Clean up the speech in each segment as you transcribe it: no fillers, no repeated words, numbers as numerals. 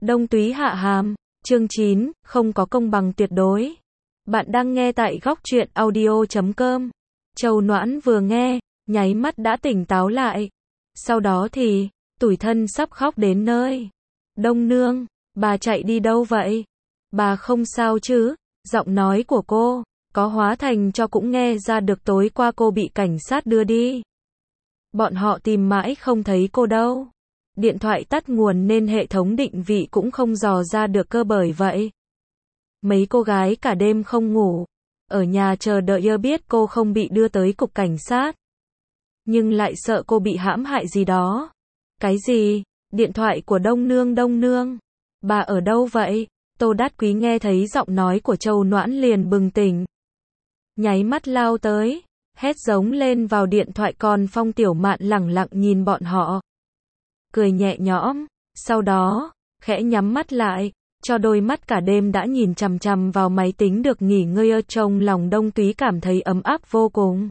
Đông Túy hạ hàm, chương 9, không có công bằng tuyệt đối. Bạn đang nghe tại góc truyện audio.com. Châu Noãn vừa nghe, nháy mắt đã tỉnh táo lại. Sau đó thì, tủi thân sắp khóc đến nơi. Đông nương, bà chạy đi đâu vậy? Bà không sao chứ? Giọng nói của cô, có hóa thành cho cũng nghe ra được tối qua cô bị cảnh sát đưa đi. Bọn họ tìm mãi không thấy cô đâu. Điện thoại tắt nguồn nên hệ thống định vị cũng không dò ra được cơ bởi vậy. Mấy cô gái cả đêm không ngủ, ở nhà chờ đợi biết cô không bị đưa tới cục cảnh sát. Nhưng lại sợ cô bị hãm hại gì đó. Cái gì? Điện thoại của Đông nương. Bà ở đâu vậy? Tô Đát Quý nghe thấy giọng nói của Châu Noãn liền bừng tỉnh. Nháy mắt lao tới, hét giống lên vào điện thoại, còn Phong Tiểu Mạn lẳng lặng nhìn bọn họ. Cười nhẹ nhõm, sau đó, khẽ nhắm mắt lại, cho đôi mắt cả đêm đã nhìn chằm chằm vào máy tính được nghỉ ngơi ở trong lòng Đông Túy cảm thấy ấm áp vô cùng.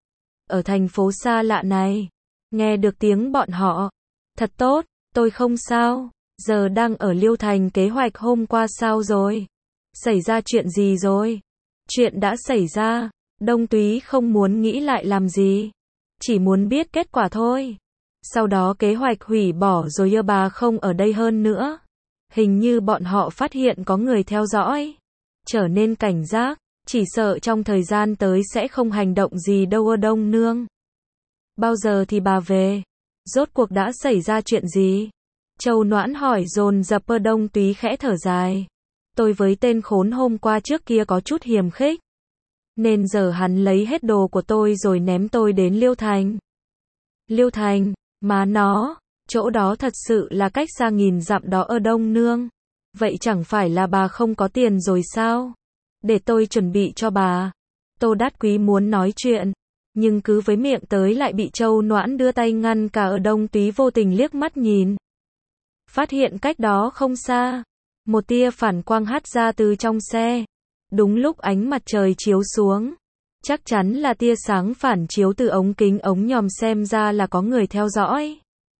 Ở thành phố xa lạ này, nghe được tiếng bọn họ, thật tốt, tôi không sao, giờ đang ở Liêu Thành. Kế hoạch hôm qua sao rồi? Xảy ra chuyện gì rồi? Chuyện đã xảy ra, Đông Túy không muốn nghĩ lại làm gì, chỉ muốn biết kết quả thôi. Sau đó kế hoạch hủy bỏ rồi, bà không ở đây hơn nữa. Hình như bọn họ phát hiện có người theo dõi, trở nên cảnh giác, chỉ sợ trong thời gian tới sẽ không hành động gì đâu. Đông nương, bao giờ thì bà về? Rốt cuộc đã xảy ra chuyện gì? Châu Noãn hỏi dồn dập. Đông Túy khẽ thở dài. Tôi với tên khốn hôm qua trước kia có chút hiềm khích, nên giờ hắn lấy hết đồ của tôi rồi ném tôi đến Liêu Thành. Liêu Thành, má nó, chỗ đó thật sự là cách xa nghìn dặm đó. Đông nương, vậy chẳng phải là bà không có tiền rồi sao? Để tôi chuẩn bị cho bà. Tô Đát Quý muốn nói chuyện, nhưng cứ với miệng tới lại bị Châu Noãn đưa tay ngăn cả. Đông Túy vô tình liếc mắt nhìn, phát hiện cách đó không xa, một tia phản quang hắt ra từ trong xe. Đúng lúc ánh mặt trời chiếu xuống, chắc chắn là tia sáng phản chiếu từ ống kính ống nhòm, xem ra là có người theo dõi.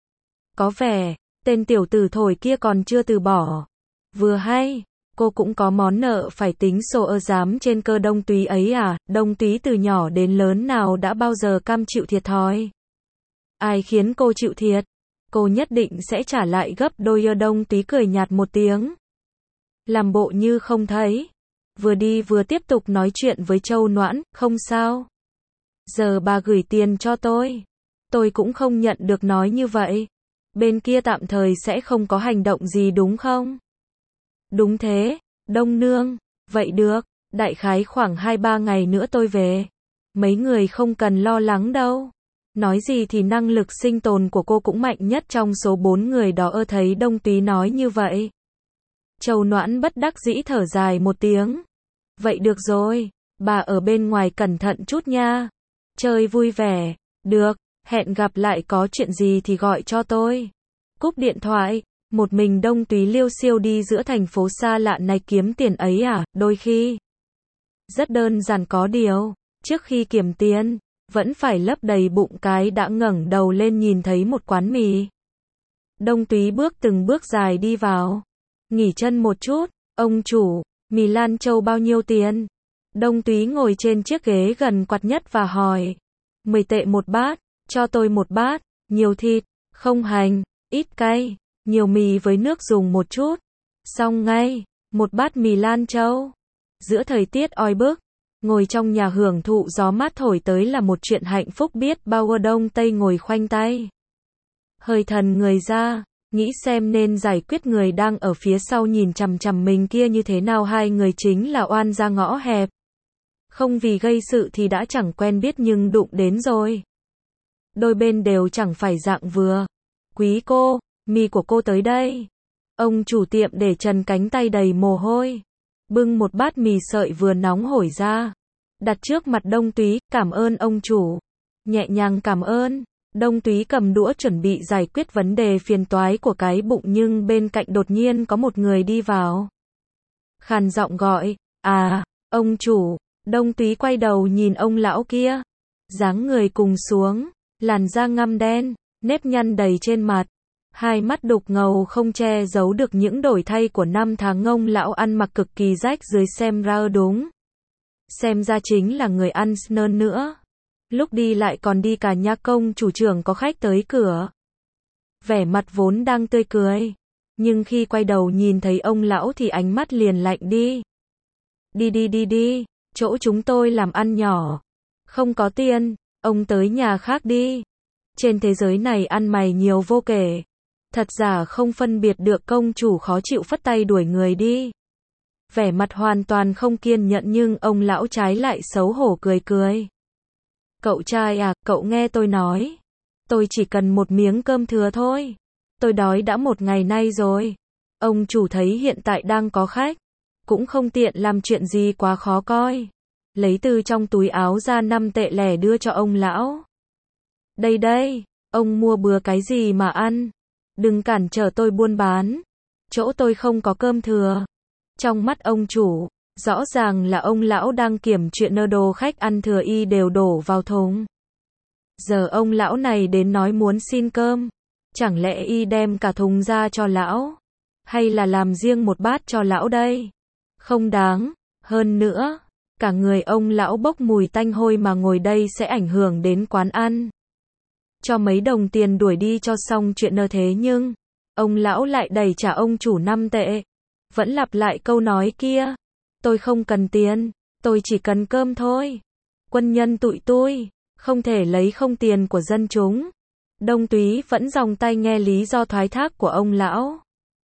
Có vẻ, tên tiểu tử thổi kia còn chưa từ bỏ. Vừa hay, cô cũng có món nợ phải tính sổ dám trên cơ. Đông Túy ấy à? Đông Túy từ nhỏ đến lớn nào đã bao giờ cam chịu thiệt thòi. Ai khiến cô chịu thiệt, cô nhất định sẽ trả lại gấp đôi. Đông Túy cười nhạt một tiếng, làm bộ như không thấy, vừa đi vừa tiếp tục nói chuyện với Châu Noãn. Không sao, giờ bà gửi tiền cho tôi cũng không nhận được nói như vậy. Bên kia tạm thời sẽ không có hành động gì đúng không? Đúng thế, Đông nương. Vậy được, đại khái khoảng 2-3 ngày nữa tôi về. Mấy người không cần lo lắng đâu. Nói gì thì năng lực sinh tồn của cô cũng mạnh nhất trong số 4 người đó. Thấy Đông Túy nói như vậy, Châu Noãn bất đắc dĩ thở dài một tiếng. Vậy được rồi, bà ở bên ngoài cẩn thận chút nha. Chơi vui vẻ. Được, hẹn gặp lại, có chuyện gì thì gọi cho tôi. Cúp điện thoại, một mình Đông Túy liêu xiêu đi giữa thành phố xa lạ này. Kiếm tiền ấy à? Đôi khi rất đơn giản, có điều trước khi kiếm tiền, vẫn phải lấp đầy bụng cái đã. Ngẩng đầu lên nhìn thấy một quán mì. Đông Túy bước từng bước dài đi vào. Nghỉ chân một chút. Ông chủ, mì Lan Châu bao nhiêu tiền? Đông Túy ngồi trên chiếc ghế gần quạt nhất và hỏi. 10 tệ một bát, cho tôi một bát. Nhiều thịt, không hành, ít cay, nhiều mì với nước dùng một chút. Xong ngay, một bát mì Lan Châu. Giữa thời tiết oi bức, ngồi trong nhà hưởng thụ gió mát thổi tới là một chuyện hạnh phúc biết bao. Đông Tây ngồi khoanh tay, hơi thần người ra, nghĩ xem nên giải quyết người đang ở phía sau nhìn chằm chằm mình kia như thế nào. Hai người chính là oan ra ngõ hẹp, không vì gây sự thì đã chẳng quen biết, nhưng đụng đến rồi, đôi bên đều chẳng phải dạng vừa. Quý cô, mì của cô tới đây. Ông chủ tiệm để trần cánh tay đầy mồ hôi, bưng một bát mì sợi vừa nóng hổi ra, đặt trước mặt Đông Túy. Cảm ơn ông chủ. Nhẹ nhàng cảm ơn. Đông Túy cầm đũa chuẩn bị giải quyết vấn đề phiền toái của cái bụng, nhưng bên cạnh đột nhiên có một người đi vào. Khàn giọng gọi, à, ông chủ. Đông Túy quay đầu nhìn ông lão kia, dáng người cùng xuống, làn da ngăm đen, nếp nhăn đầy trên mặt. Hai mắt đục ngầu không che giấu được những đổi thay của năm tháng. Ông lão ăn mặc cực kỳ rách rưới, xem ra đúng. Xem ra chính là người ăn snơn nữa. Lúc đi lại còn đi cả nha công chủ trưởng có khách tới cửa. Vẻ mặt vốn đang tươi cười. Nhưng khi quay đầu nhìn thấy ông lão thì ánh mắt liền lạnh đi. Đi, chỗ chúng tôi làm ăn nhỏ. Không có tiền, ông tới nhà khác đi. Trên thế giới này ăn mày nhiều vô kể. Thật giả không phân biệt được, công chủ khó chịu phất tay đuổi người đi. Vẻ mặt hoàn toàn không kiên nhẫn nhưng ông lão trái lại xấu hổ cười cười. Cậu trai à, cậu nghe tôi nói. Tôi chỉ cần một miếng cơm thừa thôi. Tôi đói đã một ngày nay rồi. Ông chủ thấy hiện tại đang có khách. Cũng không tiện làm chuyện gì quá khó coi. Lấy từ trong túi áo ra 5 tệ lẻ đưa cho ông lão. Đây, ông mua bừa cái gì mà ăn. Đừng cản trở tôi buôn bán. Chỗ tôi không có cơm thừa. Trong mắt ông chủ, rõ ràng là ông lão đang kiểm chuyện đồ khách ăn thừa y đều đổ vào thùng. Giờ ông lão này đến nói muốn xin cơm. Chẳng lẽ y đem cả thùng ra cho lão? Hay là làm riêng một bát cho lão đây? Không đáng. Hơn nữa, cả người ông lão bốc mùi tanh hôi mà ngồi đây sẽ ảnh hưởng đến quán ăn. Cho mấy đồng tiền đuổi đi cho xong chuyện thế nhưng, ông lão lại đẩy trả ông chủ 5 tệ. Vẫn lặp lại câu nói kia. Tôi không cần tiền, tôi chỉ cần cơm thôi. Quân nhân tụi tôi, không thể lấy không tiền của dân chúng. Đông Túy vẫn giòng tay nghe lý do thoái thác của ông lão.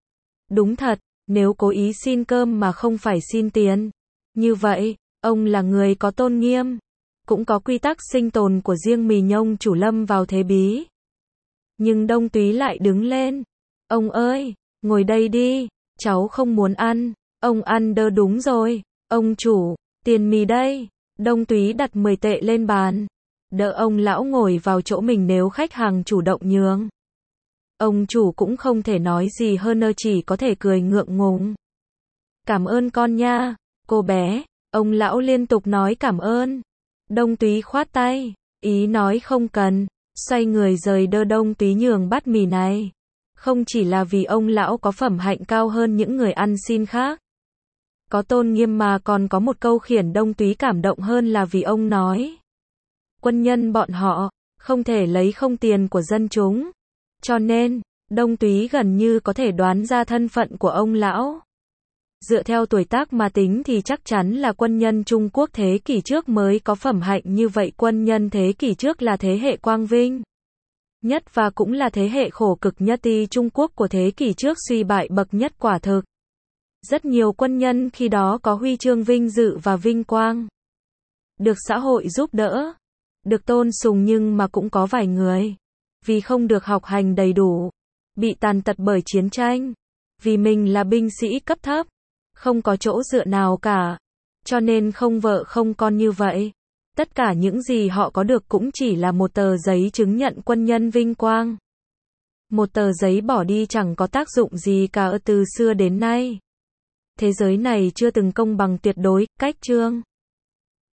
Đúng thật, nếu cố ý xin cơm mà không phải xin tiền. Như vậy, ông là người có tôn nghiêm. Cũng có quy tắc sinh tồn của riêng mình. Ông chủ lâm vào thế bí. Nhưng Đông Túy lại đứng lên. Ông ơi, ngồi đây đi, cháu không muốn ăn. Ông ăn đơ đúng rồi. Ông chủ, tiền mì đây. Đông Túy đặt 10 tệ lên bàn. Đỡ ông lão ngồi vào chỗ mình nếu khách hàng chủ động nhường. Ông chủ cũng không thể nói gì hơn chỉ có thể cười ngượng ngùng. Cảm ơn con nha, cô bé. Ông lão liên tục nói cảm ơn. Đông Túy khoát tay, ý nói không cần, xoay người rời. Đông Túy nhường bát mì này. Không chỉ là vì ông lão có phẩm hạnh cao hơn những người ăn xin khác. Có tôn nghiêm mà còn có một câu khiến Đông Túy cảm động hơn là vì ông nói. Quân nhân bọn họ, không thể lấy không tiền của dân chúng. Cho nên, Đông Túy gần như có thể đoán ra thân phận của ông lão. Dựa theo tuổi tác mà tính thì chắc chắn là quân nhân Trung Quốc thế kỷ trước mới có phẩm hạnh như vậy. Quân nhân thế kỷ trước là thế hệ quang vinh nhất và cũng là thế hệ khổ cực nhất. Trung Quốc của thế kỷ trước suy bại bậc nhất quả thực. Rất nhiều quân nhân khi đó có huy chương vinh dự và vinh quang. Được xã hội giúp đỡ. Được tôn sùng nhưng mà cũng có vài người. Vì không được học hành đầy đủ. Bị tàn tật bởi chiến tranh. Vì mình là binh sĩ cấp thấp. Không có chỗ dựa nào cả. Cho nên không vợ không con như vậy. Tất cả những gì họ có được cũng chỉ là một tờ giấy chứng nhận quân nhân vinh quang. Một tờ giấy bỏ đi chẳng có tác dụng gì cả từ xưa đến nay. Thế giới này chưa từng công bằng tuyệt đối. Cách chương